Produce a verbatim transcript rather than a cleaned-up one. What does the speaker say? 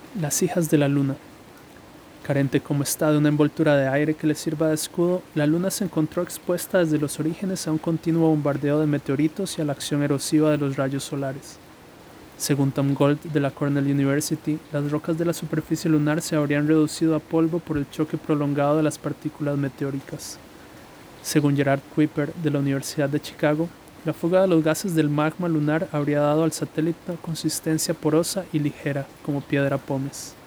Las hijas de la luna. Carente como está de una envoltura de aire que le sirva de escudo, la luna se encontró expuesta desde los orígenes a un continuo bombardeo de meteoritos y a la acción erosiva de los rayos solares. Según Tom Gold de la Cornell University, las rocas de la superficie lunar se habrían reducido a polvo por el choque prolongado de las partículas meteóricas. Según Gerard Kuiper de la Universidad de Chicago, la fuga de los gases del magma lunar habría dado al satélite una consistencia porosa y ligera, como piedra pómez.